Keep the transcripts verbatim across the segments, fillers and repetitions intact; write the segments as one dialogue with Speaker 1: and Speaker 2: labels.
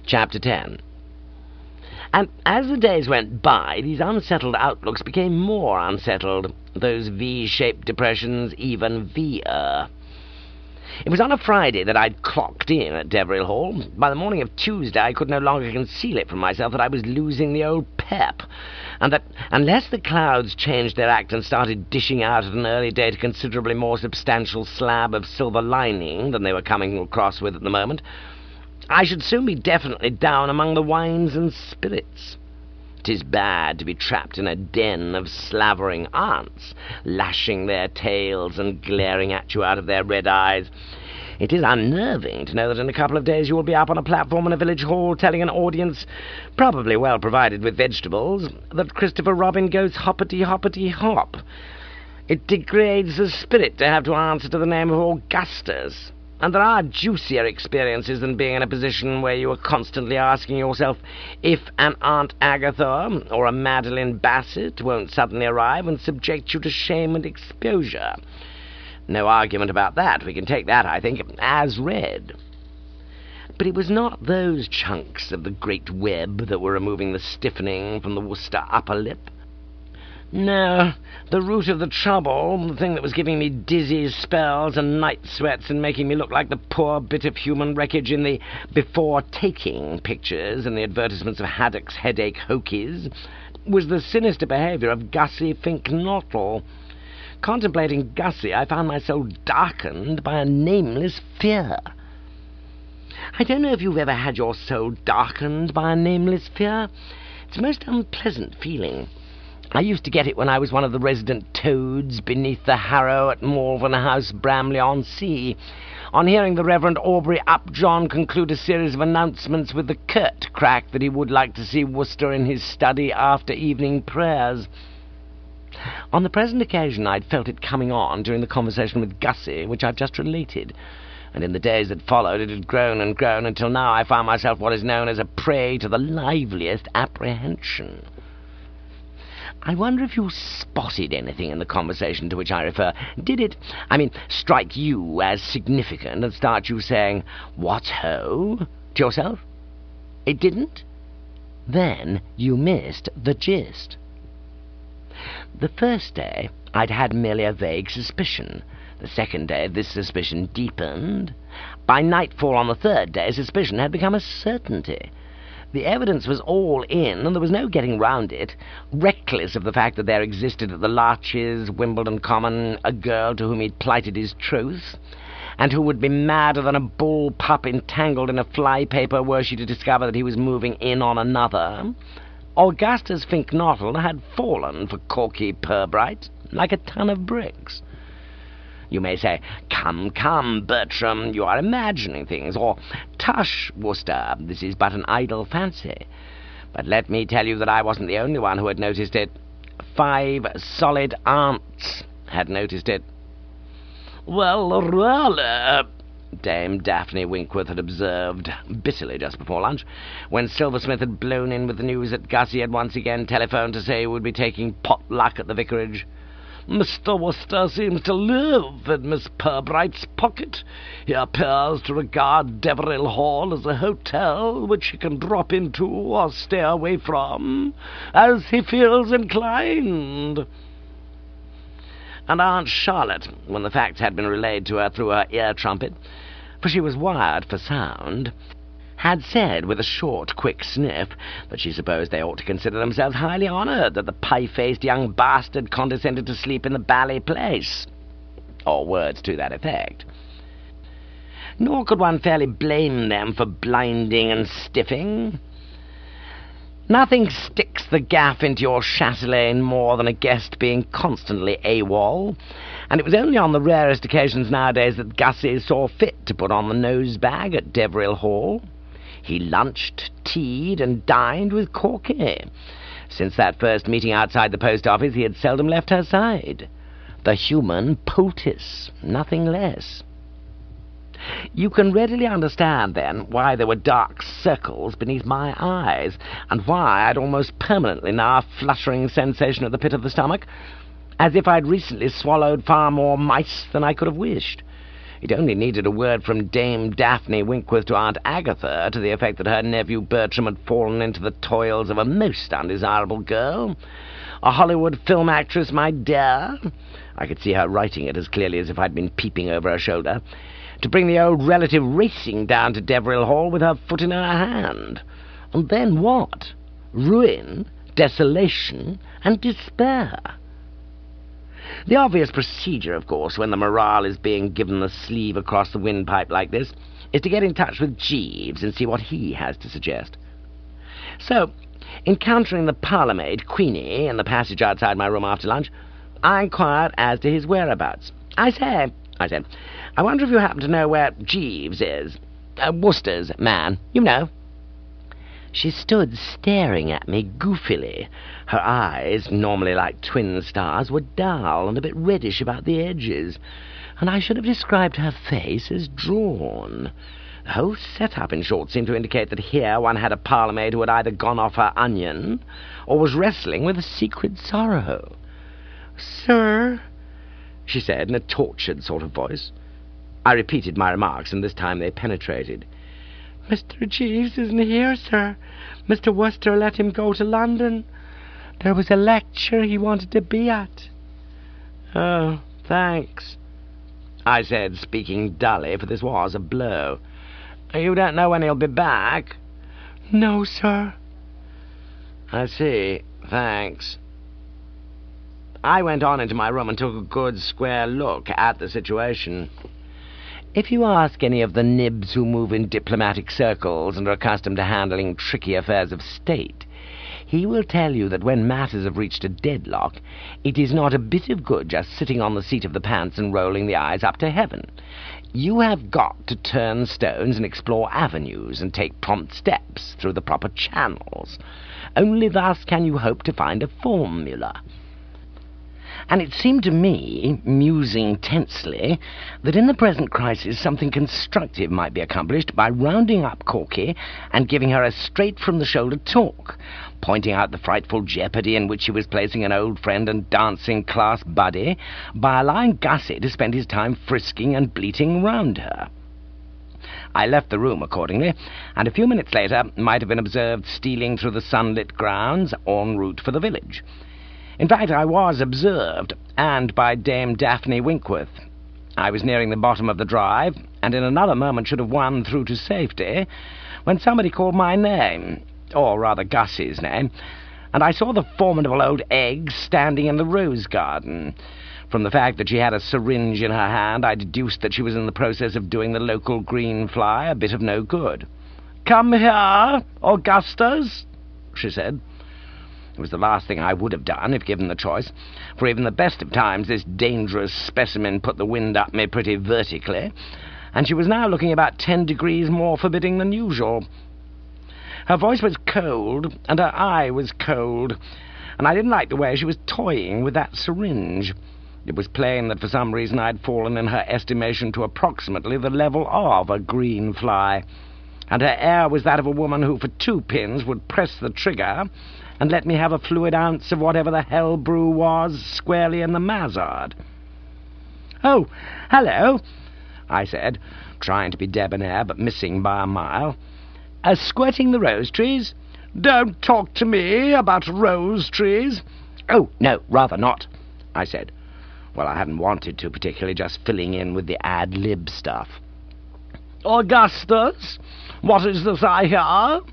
Speaker 1: Chapter ten. And as the days went by, these unsettled outlooks became more unsettled, those V-shaped depressions even V-er. It was on a Friday that I'd clocked in at Deveril Hall. By the morning of Tuesday I could no longer conceal it from myself that I was losing the old pep, and that unless the clouds changed their act and started dishing out at an early date a considerably more substantial slab of silver lining than they were coming across with at the moment, I should soon be definitely down among the wines and spirits. 'Tis bad to be trapped in a den of slavering aunts, lashing their tails and glaring at you out of their red eyes. It is unnerving to know that in a couple of days you will be up on a platform in a village hall telling an audience, probably well provided with vegetables, that Christopher Robin goes hoppity-hoppity-hop. It degrades the spirit to have to answer to the name of Augustus. And there are juicier experiences than being in a position where you are constantly asking yourself if an Aunt Agatha or a Madeline Bassett won't suddenly arrive and subject you to shame and exposure. No argument about that. We can take that, I think, as read. But it was not those chunks of the great web that were removing the stiffening from the Worcester upper lip. No, the root of the trouble, the thing that was giving me dizzy spells and night sweats and making me look like the poor bit of human wreckage in the before-taking pictures and the advertisements of Haddock's headache hokies, was the sinister behaviour of Gussie Fink-Nottle. Contemplating Gussie, I found myself darkened by a nameless fear. I don't know if you've ever had your soul darkened by a nameless fear. It's a most unpleasant feeling. I used to get it when I was one of the resident toads beneath the harrow at Malvern House, Bramley-on-Sea, on hearing the Reverend Aubrey Upjohn conclude a series of announcements with the curt crack that he would like to see Worcester in his study after evening prayers. On the present occasion I'd felt it coming on during the conversation with Gussie, which I've just related, and in the days that followed it had grown and grown until now I found myself what is known as a prey to the liveliest apprehension. I wonder if you spotted anything in the conversation to which I refer. Did it, I mean, strike you as significant and start you saying, "What ho?" to yourself? It didn't? Then you missed the gist. The first day I'd had merely a vague suspicion. The second day this suspicion deepened. By nightfall on the third day suspicion had become a certainty. The evidence was all in, and there was no getting round it, reckless of the fact that there existed at the Larches, Wimbledon Common, a girl to whom he'd plighted his troth, and who would be madder than a bull pup entangled in a fly-paper were she to discover that he was moving in on another. Augustus Fink-Nottle had fallen for Corky Pirbright like a ton of bricks. You may say, "Come, come, Bertram, you are imagining things," or "Tush, Worcester, this is but an idle fancy." But let me tell you that I wasn't the only one who had noticed it. Five solid aunts had noticed it. "Well, really," Dame Daphne Winkworth had observed bitterly just before lunch, when Silversmith had blown in with the news that Gussie had once again telephoned to say he would be taking pot-luck at the vicarage. "Mister Worcester seems to live in Miss Pirbright's pocket. He appears to regard Deveril Hall as a hotel which he can drop into or stay away from, as he feels inclined." And Aunt Charlotte, when the facts had been relayed to her through her ear-trumpet, for she was wired for sound, had said with a short, quick sniff that she supposed they ought to consider themselves highly honoured that the pie-faced young bastard condescended to sleep in the bally place, or words to that effect. Nor could one fairly blame them for blinding and stiffing. Nothing sticks the gaff into your chatelaine more than a guest being constantly AWOL, and it was only on the rarest occasions nowadays that Gussie saw fit to put on the nose-bag at Deveril Hall. He lunched, tea'd, and dined with Corky. Since that first meeting outside the post office, he had seldom left her side. The human poultice, nothing less. You can readily understand, then, why there were dark circles beneath my eyes, and why I'd almost permanently now a fluttering sensation at the pit of the stomach, as if I'd recently swallowed far more mice than I could have wished. It only needed a word from Dame Daphne Winkworth to Aunt Agatha to the effect that her nephew Bertram had fallen into the toils of a most undesirable girl. A Hollywood film actress, my dear. I could see her writing it as clearly as if I'd been peeping over her shoulder. To bring the old relative racing down to Deveril Hall with her foot in her hand. And then what? Ruin, desolation, and despair. The obvious procedure, of course, when the morale is being given the sleeve across the windpipe like this, is to get in touch with Jeeves and see what he has to suggest. So, encountering the parlour-maid, Queenie, in the passage outside my room after lunch, I inquired as to his whereabouts. "I say," I said, "I wonder if you happen to know where Jeeves is? Uh, Worcester's man, you know." She stood staring at me goofily. Her eyes, normally like twin stars, were dull and a bit reddish about the edges, and I should have described her face as drawn. The whole set-up, in short, seemed to indicate that here one had a parlour-maid who had either gone off her onion or was wrestling with a secret sorrow. "Sir," she said in a tortured sort of voice. I repeated my remarks, and this time they penetrated. "Mister Jeeves isn't here, sir. Mister Worcester let him go to London. There was a lecture he wanted to be at." "Oh, thanks," I said, speaking dully, for this was a blow. "You don't know when he'll be back?" "No, sir." "I see. Thanks." I went on into my room and took a good square look at the situation. If you ask any of the nibs who move in diplomatic circles and are accustomed to handling tricky affairs of state, he will tell you that when matters have reached a deadlock, it is not a bit of good just sitting on the seat of the pants and rolling the eyes up to heaven. You have got to turn stones and explore avenues and take prompt steps through the proper channels. Only thus can you hope to find a formula. And it seemed to me, musing tensely, that in the present crisis something constructive might be accomplished by rounding up Corky and giving her a straight-from-the-shoulder talk, pointing out the frightful jeopardy in which she was placing an old friend and dancing-class buddy by allowing Gussie to spend his time frisking and bleating round her. I left the room accordingly, and a few minutes later might have been observed stealing through the sunlit grounds en route for the village. In fact, I was observed, and by Dame Daphne Winkworth. I was nearing the bottom of the drive, and in another moment should have won through to safety, when somebody called my name, or rather Gussie's name, and I saw the formidable old egg standing in the rose garden. From the fact that she had a syringe in her hand, I deduced that she was in the process of doing the local green fly a bit of no good. "Come here, Augustus," she said. It was the last thing I would have done if given the choice, for even the best of times this dangerous specimen put the wind up me pretty vertically, and she was now looking about ten degrees more forbidding than usual. Her voice was cold, and her eye was cold, and I didn't like the way she was toying with that syringe. It was plain that for some reason I had fallen in her estimation to approximately the level of a green fly, and her air was that of a woman who for two pins would press the trigger and let me have a fluid ounce of whatever the hell brew was squarely in the mazzard. "Oh, hello," I said, trying to be debonair but missing by a mile. "Uh, squirting the rose trees?" "Don't talk to me about rose trees." "Oh, no, rather not," I said. Well, I hadn't wanted to, particularly, just filling in with the ad-lib stuff. "Augustus, what is this I hear?"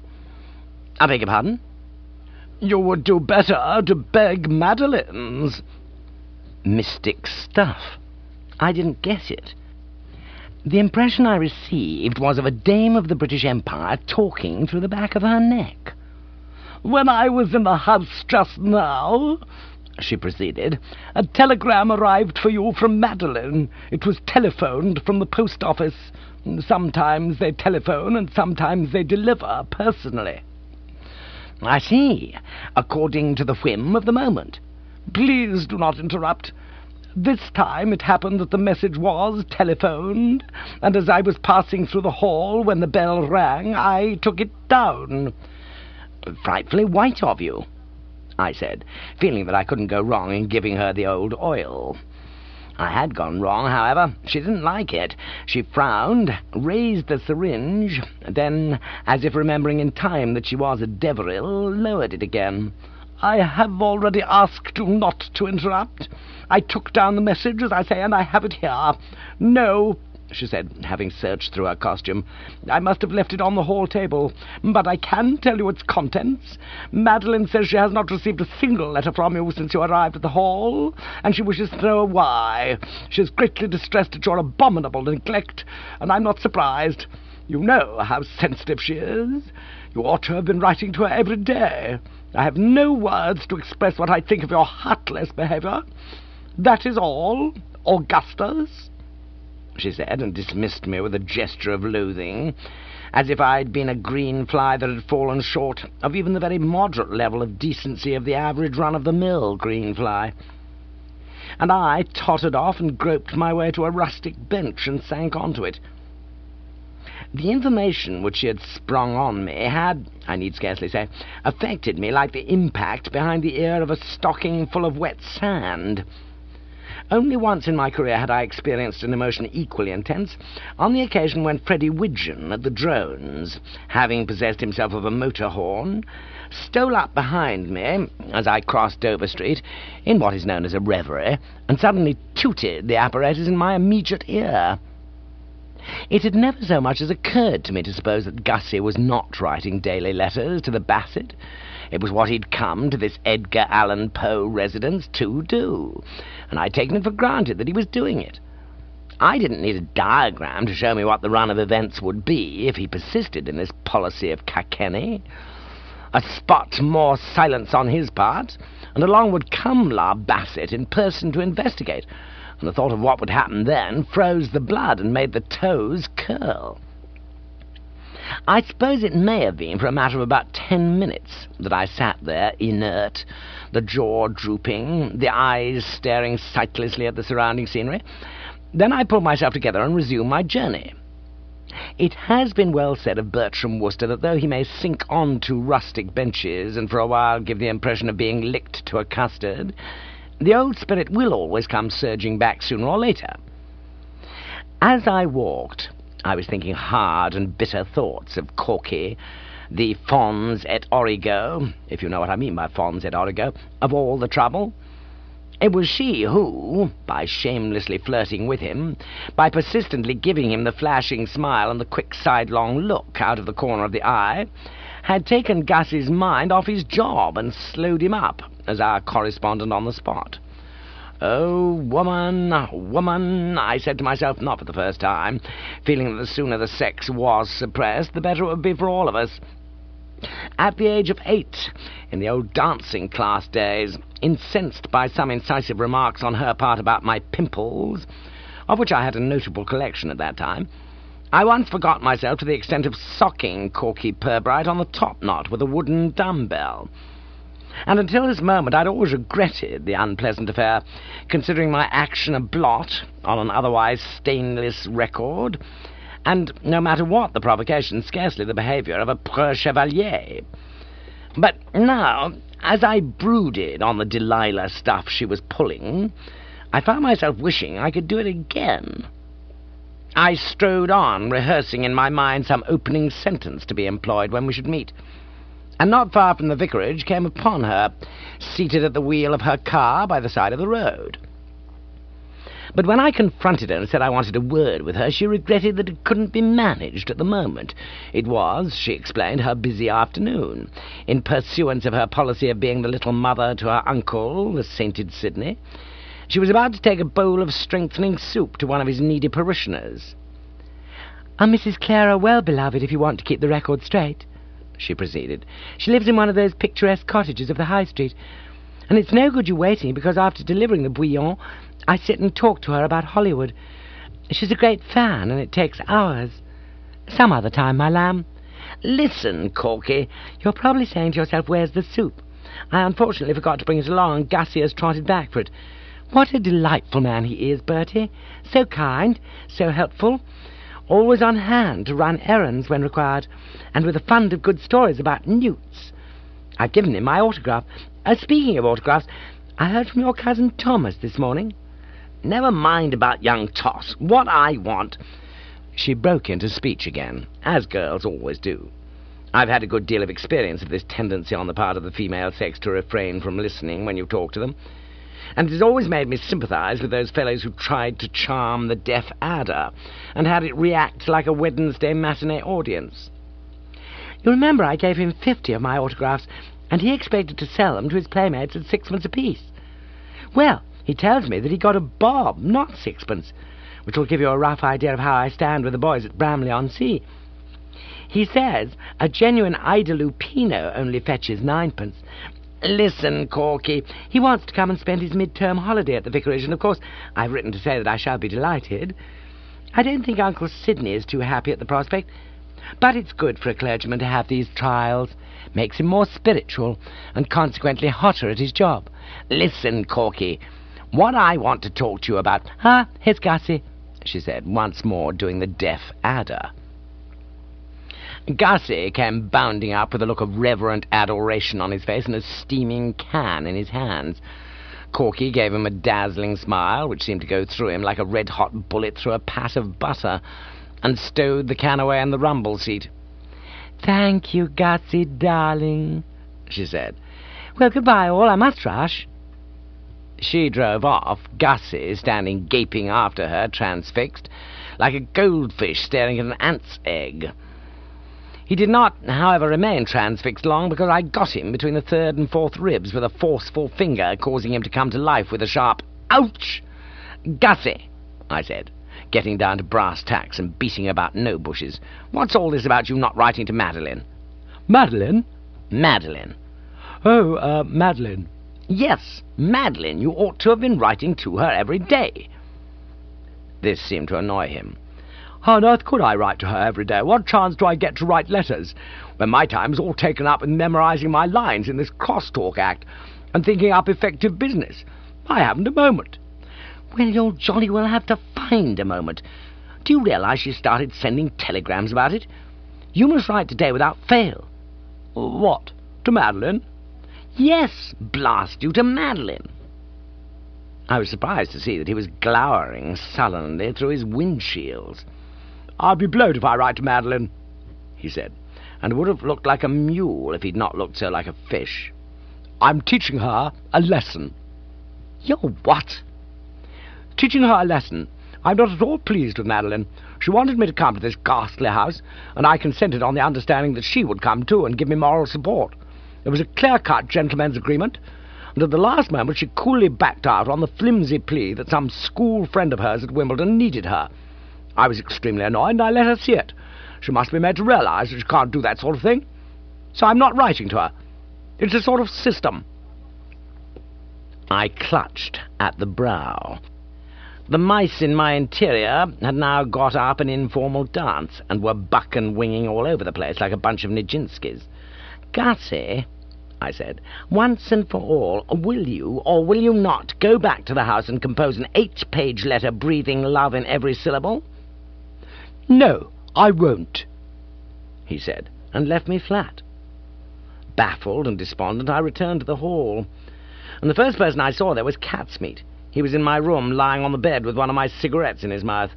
Speaker 1: "I beg your pardon?" "You would do better to beg madeleines." Mystic stuff. I didn't guess it. The impression I received was of a dame of the British Empire talking through the back of her neck. "When I was in the house just now," she proceeded, "a telegram arrived for you from Madeline. It was telephoned from the post office. Sometimes they telephone and sometimes they deliver personally." "I see. According to the whim of the moment." "Please do not interrupt. This time it happened that the message was telephoned, and as I was passing through the hall when the bell rang, I took it down." "Frightfully white of you," I said, feeling that I couldn't go wrong in giving her the old oil. I had gone wrong, however. She didn't like it. She frowned, raised the syringe, then, as if remembering in time that she was a Deveril, lowered it again. "I have already asked you not to interrupt. I took down the message, as I say, and I have it here. No," she said, having searched through her costume, "I must have left it on the hall table, but I can tell you its contents. Madeline says she has not received a single letter from you since you arrived at the hall, and she wishes to know why. She is greatly distressed at your abominable neglect, and I'm not surprised. You know how sensitive she is. You ought to have been writing to her every day. I have no words to express what I think of your heartless behaviour. That is all, Augustus," she said, and dismissed me with a gesture of loathing, as if I'd been a green fly that had fallen short of even the very moderate level of decency of the average run-of-the-mill green fly. And I tottered off and groped my way to a rustic bench and sank onto it. The information which she had sprung on me had, I need scarcely say, affected me like the impact behind the ear of a stocking full of wet sand. Only once in my career had I experienced an emotion equally intense, on the occasion when Freddie Widgeon at the Drones, having possessed himself of a motor horn, stole up behind me as I crossed Dover Street in what is known as a reverie, and suddenly tooted the apparatus in my immediate ear. It had never so much as occurred to me to suppose that Gussie was not writing daily letters to the Bassett. It was what he'd come to this Edgar Allan Poe residence to do, and I'd taken it for granted that he was doing it. I didn't need a diagram to show me what the run of events would be if he persisted in this policy of Kilkenny. A spot more silence on his part, and along would come La Bassett in person to investigate, and the thought of what would happen then froze the blood and made the toes curl. I suppose it may have been for a matter of about ten minutes that I sat there, inert, the jaw drooping, the eyes staring sightlessly at the surrounding scenery. Then I pulled myself together and resumed my journey. It has been well said of Bertram Wooster that though he may sink on to rustic benches and for a while give the impression of being licked to a custard, the old spirit will always come surging back sooner or later. As I walked, I was thinking hard and bitter thoughts of Corky, the fons et origo, if you know what I mean by fons et origo, of all the trouble. It was she who, by shamelessly flirting with him, by persistently giving him the flashing smile and the quick sidelong look out of the corner of the eye, had taken Gussie's mind off his job and slowed him up as our correspondent on the spot. "Oh, woman, woman," I said to myself, not for the first time, feeling that the sooner the sex was suppressed, the better it would be for all of us. At the age of eight, in the old dancing class days, incensed by some incisive remarks on her part about my pimples, of which I had a notable collection at that time, I once forgot myself to the extent of socking Corky Pirbright on the top knot with a wooden dumbbell. And until this moment I'd always regretted the unpleasant affair, considering my action a blot on an otherwise stainless record, and, no matter what the provocation, scarcely the behaviour of a preux chevalier. But now, as I brooded on the Delilah stuff she was pulling, I found myself wishing I could do it again. I strode on, rehearsing in my mind some opening sentence to be employed when we should meet, and not far from the vicarage came upon her, seated at the wheel of her car by the side of the road. But when I confronted her and said I wanted a word with her, she regretted that it couldn't be managed at the moment. It was, she explained, her busy afternoon, in pursuance of her policy of being the little mother to her uncle, the sainted Sidney. She was about to take a bowl of strengthening soup to one of his needy parishioners. "I'm Missus Clara Well-Beloved, if you want to keep the record straight," she proceeded. "She lives in one of those picturesque cottages of the High Street, and it's no good you waiting, because after delivering the bouillon, I sit and talk to her about Hollywood. She's a great fan, and it takes hours. Some other time, my lamb. Listen, Corky, you're probably saying to yourself, where's the soup? I unfortunately forgot to bring it along, and Gussie has trotted back for it. What a delightful man he is, Bertie. So kind, so helpful, always on hand to run errands when required, and with a fund of good stories about newts. I've given him my autograph. Uh, speaking of autographs, I heard from your cousin Thomas this morning." Never mind about young Toss. What I want—" She broke into speech again, as girls always do. I've had a good deal of experience of this tendency on the part of the female sex to refrain from listening when you talk to them, and it has always made me sympathize with those fellows who tried to charm the deaf adder and had it react like a Wednesday matinee audience. You remember I gave him fifty of my autographs, and he expected to sell them to his playmates at sixpence apiece. Well, he tells me that he got a bob, not sixpence, which will give you a rough idea of how I stand with the boys at Bramley-on-Sea. He says a genuine Ida Lupino only fetches ninepence. Listen, Corky, he wants to come and spend his mid-term holiday at the vicarage, and of course I've written to say that I shall be delighted. I don't think Uncle Sidney is too happy at the prospect, but it's good for a clergyman to have these trials. Makes him more spiritual, and consequently hotter at his job. Listen, Corky, what I want to talk to you about— Ah, here's Gussie, she said, once more doing the deaf adder. Gussie came bounding up with a look of reverent adoration on his face and a steaming can in his hands. Corky gave him a dazzling smile, which seemed to go through him like a red-hot bullet through a pat of butter, and stowed the can away in the rumble seat. "Thank you, Gussie, darling," she said. "Well, goodbye, all. I must rush." She drove off, Gussie standing gaping after her, transfixed, like a goldfish staring at an ant's egg. He did not, however, remain transfixed long, because I got him between the third and fourth ribs with a forceful finger, causing him to come to life with a sharp "Ouch!" "Gussie," I said, getting down to brass tacks and beating about no bushes, "what's all this about you not writing to Madeline?" "Madeline?" "Madeline." "Oh, uh, Madeline." "Yes, Madeline. You ought to have been writing to her every day." This seemed to annoy him. "How on earth could I write to her every day? What chance do I get to write letters, when my time's all taken up with memorizing my lines in this cross-talk act, and thinking up effective business? I haven't a moment." "Well, you'll jolly well have to find a moment. Do you realize she started sending telegrams about it? You must write today without fail." "What, to Madeline?" "Yes, blast you, to Madeline." I was surprised to see that he was glowering sullenly through his windshields. "I'll be blowed if I write to Madeline," he said, and would have looked like a mule if he'd not looked so like a fish. "I'm teaching her a lesson." "You're what?" "Teaching her a lesson. I'm not at all pleased with Madeline. She wanted me to come to this ghastly house, and I consented on the understanding that she would come too and give me moral support. It was a clear-cut gentleman's agreement, and at the last moment she coolly backed out on the flimsy plea that some school friend of hers at Wimbledon needed her. I was extremely annoyed, and I let her see it. She must be made to realize that she can't do that sort of thing. So I'm not writing to her. It's a sort of system." I clutched at the brow. The mice in my interior had now got up an informal dance, and were buck and winging all over the place like a bunch of Nijinskis. "Gussie," I said, "once and for all, will you, or will you not, go back to the house and compose an eight-page letter breathing love in every syllable?" "No, I won't," he said, and left me flat. Baffled and despondent, I returned to the hall, and the first person I saw there was Catsmeat. He was in my room, lying on the bed with one of my cigarettes in his mouth.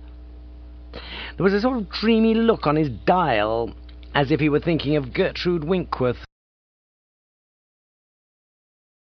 Speaker 1: There was a sort of dreamy look on his dial, as if he were thinking of Gertrude Winkworth.